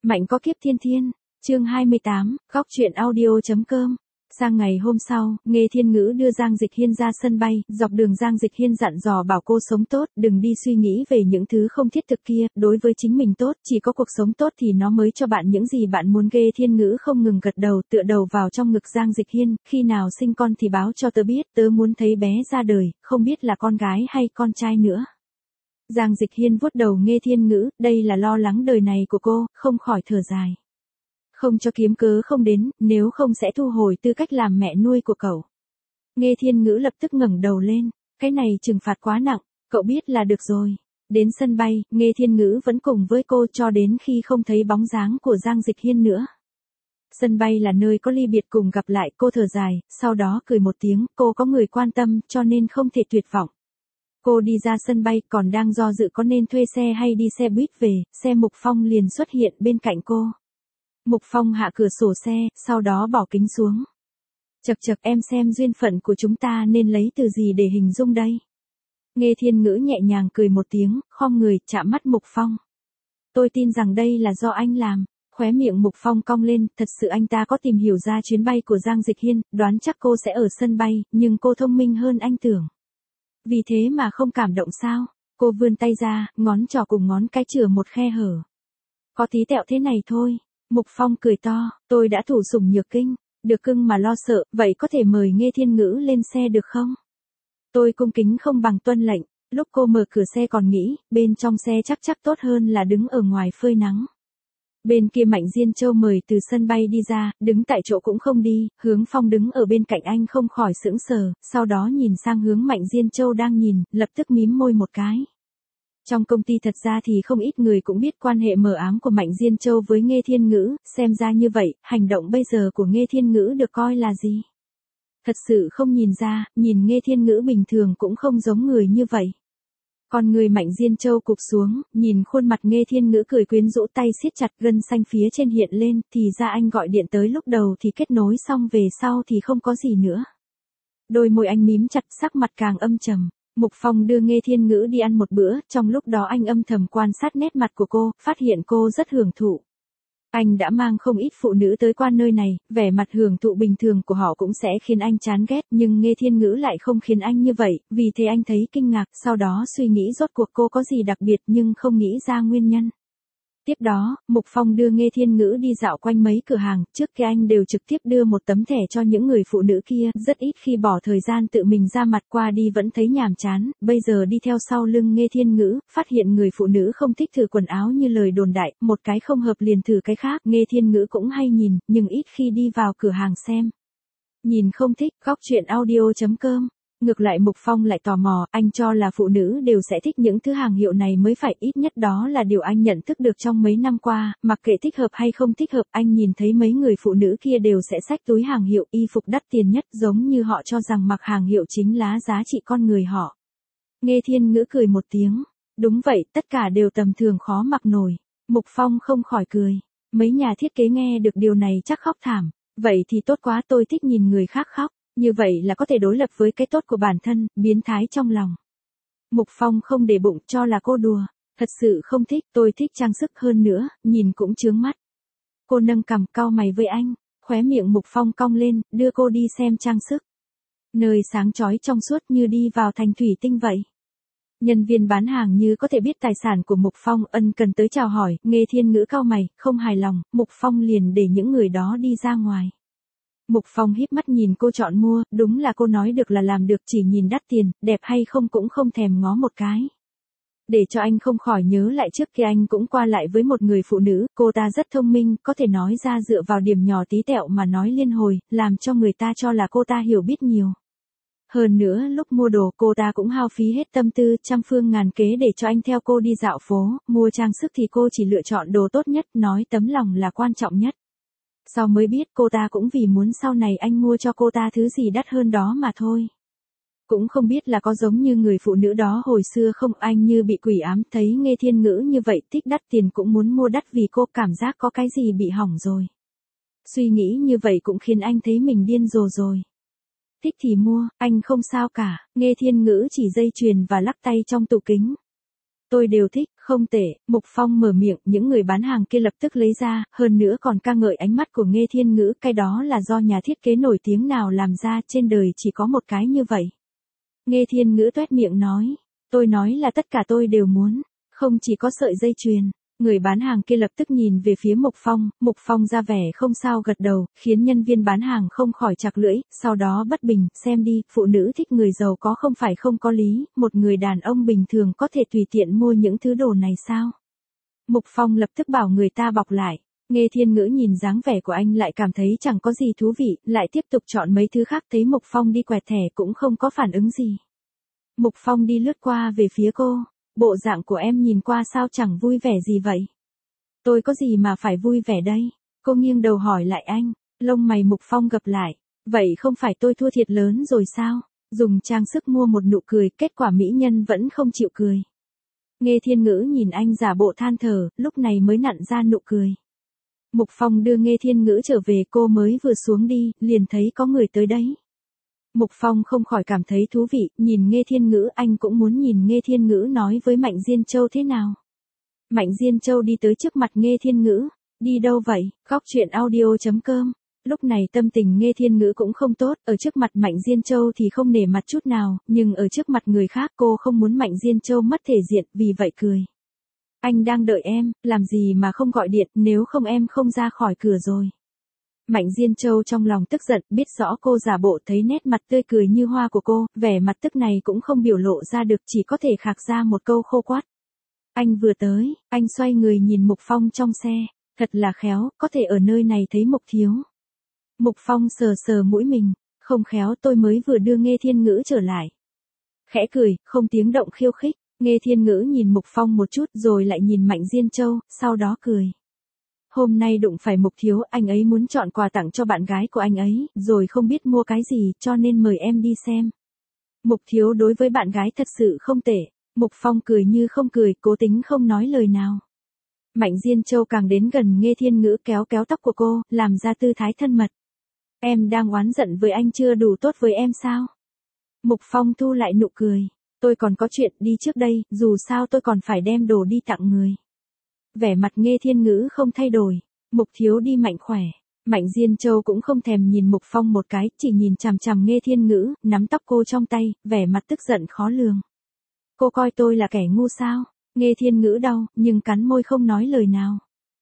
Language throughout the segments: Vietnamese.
Mạnh có kiếp thiên thiên, chương 28, góc truyện audio.com. Sang ngày hôm sau, Nghê Thiên Ngữ đưa Giang Dịch Hiên ra sân bay, dọc đường Giang Dịch Hiên dặn dò bảo cô sống tốt, đừng đi suy nghĩ về những thứ không thiết thực kia, đối với chính mình tốt, chỉ có cuộc sống tốt thì nó mới cho bạn những gì bạn muốn. Nghê Thiên Ngữ không ngừng gật đầu, tựa đầu vào trong ngực Giang Dịch Hiên, khi nào sinh con thì báo cho tớ biết, tớ muốn thấy bé ra đời, không biết là con gái hay con trai nữa. Giang Dịch Hiên vuốt đầu Nghê Thiên Ngữ, đây là lo lắng đời này của cô, không khỏi thở dài. Không cho kiếm cớ không đến, nếu không sẽ thu hồi tư cách làm mẹ nuôi của cậu. Nghê Thiên Ngữ lập tức ngẩng đầu lên, cái này trừng phạt quá nặng, cậu biết là được rồi. Đến sân bay, Nghê Thiên Ngữ vẫn cùng với cô cho đến khi không thấy bóng dáng của Giang Dịch Hiên nữa. Sân bay là nơi có ly biệt cùng gặp lại, cô thở dài, sau đó cười một tiếng, cô có người quan tâm cho nên không thể tuyệt vọng. Cô đi ra sân bay còn đang do dự có nên thuê xe hay đi xe buýt về, xe Mục Phong liền xuất hiện bên cạnh cô. Mục Phong hạ cửa sổ xe, sau đó bỏ kính xuống. Chậc chậc, em xem duyên phận của chúng ta nên lấy từ gì để hình dung đây? Nghê Thiên Ngữ nhẹ nhàng cười một tiếng, khom người, chạm mắt Mục Phong. Tôi tin rằng đây là do anh làm. Khóe miệng Mục Phong cong lên, thật sự anh ta có tìm hiểu ra chuyến bay của Giang Dịch Hiên, đoán chắc cô sẽ ở sân bay, nhưng cô thông minh hơn anh tưởng. Vì thế mà không cảm động sao? Cô vươn tay ra, ngón trỏ cùng ngón cái chừa một khe hở. Có tí tẹo thế này thôi. Mục Phong cười to, tôi đã thủ sủng nhược kinh, được cưng mà lo sợ, vậy có thể mời Nghê Thiên Ngữ lên xe được không? Tôi cung kính không bằng tuân lệnh, lúc cô mở cửa xe còn nghĩ, bên trong xe chắc tốt hơn là đứng ở ngoài phơi nắng. Bên kia Mạnh Diên Châu mời từ sân bay đi ra, đứng tại chỗ cũng không đi, Hướng Phong đứng ở bên cạnh anh không khỏi sững sờ, sau đó nhìn sang hướng Mạnh Diên Châu đang nhìn, lập tức mím môi một cái. Trong công ty thật ra thì không ít người cũng biết quan hệ mờ ám của Mạnh Diên Châu với Nghê Thiên Ngữ, xem ra như vậy, hành động bây giờ của Nghê Thiên Ngữ được coi là gì? Thật sự không nhìn ra, nhìn Nghê Thiên Ngữ bình thường cũng không giống người như vậy. Còn người Mạnh Diên Châu cụp xuống, nhìn khuôn mặt Nghê Thiên Ngữ cười quyến rũ, tay siết chặt, gân xanh phía trên hiện lên, thì ra anh gọi điện tới lúc đầu thì kết nối xong về sau thì không có gì nữa. Đôi môi anh mím chặt, sắc mặt càng âm trầm. Mục Phong đưa Nghê Thiên Ngữ đi ăn một bữa, trong lúc đó anh âm thầm quan sát nét mặt của cô, phát hiện cô rất hưởng thụ. Anh đã mang không ít phụ nữ tới qua nơi này, vẻ mặt hưởng thụ bình thường của họ cũng sẽ khiến anh chán ghét, nhưng Nghê Thiên Ngữ lại không khiến anh như vậy, vì thế anh thấy kinh ngạc, sau đó suy nghĩ rốt cuộc cô có gì đặc biệt nhưng không nghĩ ra nguyên nhân. Tiếp đó, Mục Phong đưa Nghê Thiên Ngữ đi dạo quanh mấy cửa hàng, trước kia anh đều trực tiếp đưa một tấm thẻ cho những người phụ nữ kia, rất ít khi bỏ thời gian tự mình ra mặt, qua đi vẫn thấy nhàm chán, bây giờ đi theo sau lưng Nghê Thiên Ngữ, phát hiện người phụ nữ không thích thử quần áo như lời đồn đại, một cái không hợp liền thử cái khác, Nghê Thiên Ngữ cũng hay nhìn, nhưng ít khi đi vào cửa hàng xem. Nhìn không thích, góc truyện audio.com. Ngược lại Mục Phong lại tò mò, anh cho là phụ nữ đều sẽ thích những thứ hàng hiệu này mới phải, ít nhất đó là điều anh nhận thức được trong mấy năm qua, mặc kệ thích hợp hay không thích hợp, anh nhìn thấy mấy người phụ nữ kia đều sẽ xách túi hàng hiệu, y phục đắt tiền nhất, giống như họ cho rằng mặc hàng hiệu chính là giá trị con người họ. Nghê Thiên Ngữ cười một tiếng, đúng vậy, tất cả đều tầm thường khó mặc nổi. Mục Phong không khỏi cười, mấy nhà thiết kế nghe được điều này chắc khóc thảm, vậy thì tốt quá, tôi thích nhìn người khác khóc. Như vậy là có thể đối lập với cái tốt của bản thân, biến thái trong lòng. Mục Phong không để bụng, cho là cô đùa. Thật sự không thích, tôi thích trang sức hơn nữa, nhìn cũng chướng mắt. Cô nâng cằm, cau mày với anh, khóe miệng Mục Phong cong lên, đưa cô đi xem trang sức. Nơi sáng chói trong suốt như đi vào thành thủy tinh vậy. Nhân viên bán hàng như có thể biết tài sản của Mục Phong, ân cần tới chào hỏi, Nghê Thiên Ngữ cau mày, không hài lòng, Mục Phong liền để những người đó đi ra ngoài. Mục Phong híp mắt nhìn cô chọn mua, đúng là cô nói được là làm được, chỉ nhìn đắt tiền, đẹp hay không cũng không thèm ngó một cái. Để cho anh không khỏi nhớ lại trước kia anh cũng qua lại với một người phụ nữ, cô ta rất thông minh, có thể nói ra dựa vào điểm nhỏ tí tẹo mà nói liên hồi, làm cho người ta cho là cô ta hiểu biết nhiều. Hơn nữa lúc mua đồ cô ta cũng hao phí hết tâm tư, trăm phương ngàn kế để cho anh theo cô đi dạo phố, mua trang sức thì cô chỉ lựa chọn đồ tốt nhất, nói tấm lòng là quan trọng nhất. Sau mới biết cô ta cũng vì muốn sau này anh mua cho cô ta thứ gì đắt hơn đó mà thôi. Cũng không biết là có giống như người phụ nữ đó hồi xưa không, anh như bị quỷ ám, thấy Nghê Thiên Ngữ như vậy thích đắt tiền cũng muốn mua đắt vì cô cảm giác có cái gì bị hỏng rồi. Suy nghĩ như vậy cũng khiến anh thấy mình điên rồ rồi. Thích thì mua, anh không sao cả, Nghê Thiên Ngữ chỉ dây chuyền và lắc tay trong tủ kính. Tôi đều thích, Không tệ, Mục Phong mở miệng, những người bán hàng kia lập tức lấy ra, hơn nữa còn ca ngợi ánh mắt của Nghê Thiên Ngữ, cái đó là do nhà thiết kế nổi tiếng nào làm ra, trên đời chỉ có một cái như vậy. Nghê Thiên Ngữ toét miệng nói, tôi nói là tất cả tôi đều muốn, không chỉ có sợi dây chuyền. Người bán hàng kia lập tức nhìn về phía Mục Phong ra vẻ không sao gật đầu, khiến nhân viên bán hàng không khỏi chặt lưỡi, sau đó bất bình, xem đi, phụ nữ thích người giàu có không phải không có lý, một người đàn ông bình thường có thể tùy tiện mua những thứ đồ này sao? Mục Phong lập tức bảo người ta bọc lại. Nghê Thiên Ngữ nhìn dáng vẻ của anh lại cảm thấy chẳng có gì thú vị, lại tiếp tục chọn mấy thứ khác, thấy Mục Phong đi quẹt thẻ cũng không có phản ứng gì. Mục Phong đi lướt qua về phía cô. Bộ dạng của em nhìn qua sao chẳng vui vẻ gì vậy? Tôi có gì mà phải vui vẻ đây? Cô nghiêng đầu hỏi lại anh, lông mày Mục Phong gập lại. Vậy không phải tôi thua thiệt lớn rồi sao? Dùng trang sức mua một nụ cười, kết quả mỹ nhân vẫn không chịu cười. Nghê Thiên Ngữ nhìn anh giả bộ than thở, lúc này mới nặn ra nụ cười. Mục Phong đưa Nghê Thiên Ngữ trở về, cô mới vừa xuống đi, liền thấy có người tới đấy. Mục Phong không khỏi cảm thấy thú vị, nhìn Nghê Thiên Ngữ, anh cũng muốn nhìn Nghê Thiên Ngữ nói với Mạnh Diên Châu thế nào. Mạnh Diên Châu đi tới trước mặt Nghê Thiên Ngữ, đi đâu vậy? Góc truyện audio.com. Lúc này tâm tình Nghê Thiên Ngữ cũng không tốt, ở trước mặt Mạnh Diên Châu thì không nể mặt chút nào, nhưng ở trước mặt người khác cô không muốn Mạnh Diên Châu mất thể diện, vì vậy cười. Anh đang đợi em, làm gì mà không gọi điện, nếu không em không ra khỏi cửa rồi. Mạnh Diên Châu trong lòng tức giận, biết rõ cô giả bộ, thấy nét mặt tươi cười như hoa của cô, vẻ mặt tức này cũng không biểu lộ ra được, chỉ có thể khạc ra một câu khô quát. Anh vừa tới, anh xoay người nhìn Mục Phong trong xe, thật là khéo, có thể ở nơi này thấy Mục thiếu. Mục Phong sờ sờ mũi mình, không khéo tôi mới vừa đưa Nghê Thiên Ngữ trở lại. Khẽ cười, không tiếng động khiêu khích, Nghê Thiên Ngữ nhìn Mục Phong một chút rồi lại nhìn Mạnh Diên Châu, sau đó cười. Hôm nay đụng phải Mục thiếu, anh ấy muốn chọn quà tặng cho bạn gái của anh ấy, rồi không biết mua cái gì, cho nên mời em đi xem. Mục thiếu đối với bạn gái thật sự không tệ. Mục Phong cười như không cười, cố tính không nói lời nào. Mạnh Diên Châu càng đến gần Nghê Thiên Ngữ, kéo kéo tóc của cô, làm ra tư thái thân mật. Em đang oán giận với anh chưa đủ tốt với em sao? Mục Phong thu lại nụ cười. Tôi còn có chuyện, đi trước đây, dù sao tôi còn phải đem đồ đi tặng người. Vẻ mặt Nghê Thiên Ngữ không thay đổi. Mục thiếu đi mạnh khỏe. Mạnh Diên Châu cũng không thèm nhìn Mục Phong một cái, chỉ nhìn chằm chằm Nghê Thiên Ngữ, nắm tóc cô trong tay, vẻ mặt tức giận khó lường. Cô coi tôi là kẻ ngu sao? Nghê Thiên Ngữ đau, nhưng cắn môi không nói lời nào.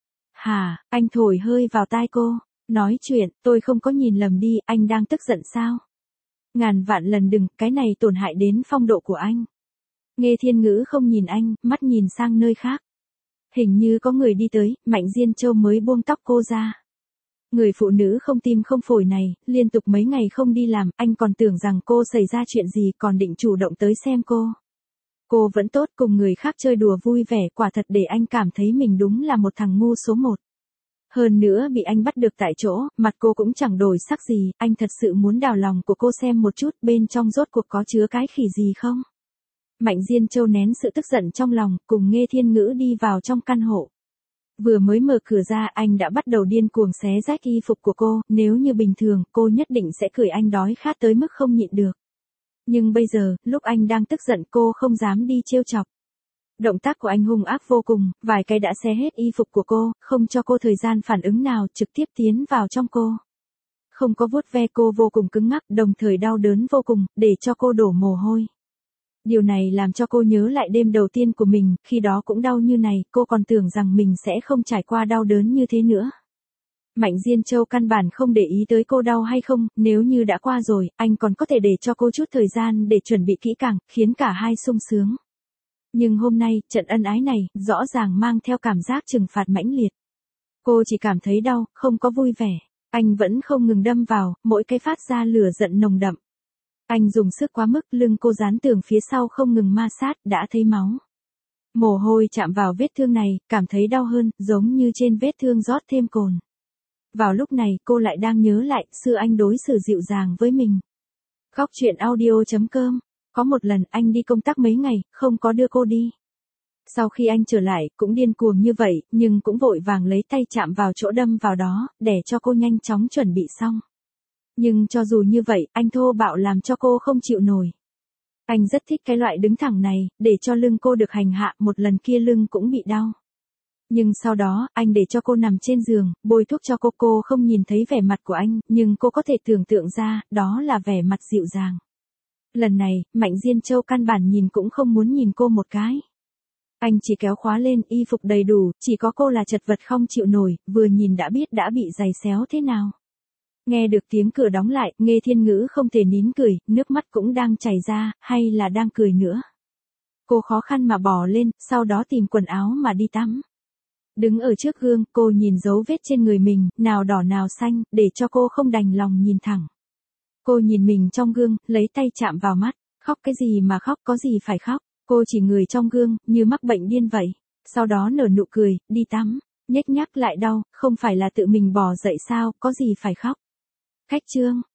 Hả, anh thổi hơi vào tai cô. Nói chuyện, tôi không có nhìn lầm đi, anh đang tức giận sao? Ngàn vạn lần đừng, cái này tổn hại đến phong độ của anh. Nghê Thiên Ngữ không nhìn anh, mắt nhìn sang nơi khác. Hình như có người đi tới, Mạnh Diên Châu mới buông tóc cô ra. Người phụ nữ không tim không phổi này, liên tục mấy ngày không đi làm, anh còn tưởng rằng cô xảy ra chuyện gì, còn định chủ động tới xem cô. Cô vẫn tốt, cùng người khác chơi đùa vui vẻ, quả thật để anh cảm thấy mình đúng là một thằng ngu số một. Hơn nữa bị anh bắt được tại chỗ, mặt cô cũng chẳng đổi sắc gì, anh thật sự muốn đào lòng của cô xem một chút, bên trong rốt cuộc có chứa cái khỉ gì không? Mạnh Diên Châu nén sự tức giận trong lòng, cùng Nghê Thiên Ngữ đi vào trong căn hộ. Vừa mới mở cửa ra, anh đã bắt đầu điên cuồng xé rách y phục của cô, nếu như bình thường, cô nhất định sẽ cười anh đói khát tới mức không nhịn được. Nhưng bây giờ, lúc anh đang tức giận cô không dám đi trêu chọc. Động tác của anh hung ác vô cùng, vài cái đã xé hết y phục của cô, không cho cô thời gian phản ứng nào, trực tiếp tiến vào trong cô. Không có vuốt ve cô vô cùng cứng ngắc, đồng thời đau đớn vô cùng, để cho cô đổ mồ hôi. Điều này làm cho cô nhớ lại đêm đầu tiên của mình, khi đó cũng đau như này, cô còn tưởng rằng mình sẽ không trải qua đau đớn như thế nữa. Mạnh Diên Châu căn bản không để ý tới cô đau hay không, nếu như đã qua rồi, anh còn có thể để cho cô chút thời gian để chuẩn bị kỹ càng, khiến cả hai sung sướng. Nhưng hôm nay, trận ân ái này, rõ ràng mang theo cảm giác trừng phạt mãnh liệt. Cô chỉ cảm thấy đau, không có vui vẻ. Anh vẫn không ngừng đâm vào, mỗi cái phát ra lửa giận nồng đậm. Anh dùng sức quá mức, lưng cô dán tường phía sau không ngừng ma sát, đã thấy máu. Mồ hôi chạm vào vết thương này, cảm thấy đau hơn, giống như trên vết thương rót thêm cồn. Vào lúc này, cô lại đang nhớ lại, xưa anh đối xử dịu dàng với mình. Góc truyện audio.com. Có một lần anh đi công tác mấy ngày, không có đưa cô đi. Sau khi anh trở lại, cũng điên cuồng như vậy, nhưng cũng vội vàng lấy tay chạm vào chỗ đâm vào đó, để cho cô nhanh chóng chuẩn bị xong. Nhưng cho dù như vậy, anh thô bạo làm cho cô không chịu nổi. Anh rất thích cái loại đứng thẳng này, để cho lưng cô được hành hạ, một lần kia lưng cũng bị đau. Nhưng sau đó, anh để cho cô nằm trên giường, bôi thuốc cho cô không nhìn thấy vẻ mặt của anh, nhưng cô có thể tưởng tượng ra, đó là vẻ mặt dịu dàng. Lần này, Mạnh Diên Châu căn bản nhìn cũng không muốn nhìn cô một cái. Anh chỉ kéo khóa lên, y phục đầy đủ, chỉ có cô là chật vật không chịu nổi, vừa nhìn đã biết đã bị giày xéo thế nào. Nghe được tiếng cửa đóng lại, Nghê Thiên Ngữ không thể nín cười, nước mắt cũng đang chảy ra, hay là đang cười nữa. Cô khó khăn mà bò lên, sau đó tìm quần áo mà đi tắm. Đứng ở trước gương, cô nhìn dấu vết trên người mình, nào đỏ nào xanh, để cho cô không đành lòng nhìn thẳng. Cô nhìn mình trong gương, lấy tay chạm vào mắt, khóc cái gì mà khóc, có gì phải khóc. Cô chỉ người trong gương, như mắc bệnh điên vậy. Sau đó nở nụ cười, đi tắm, nhếch nhác lại đau, không phải là tự mình bò dậy sao, có gì phải khóc. Khách trương.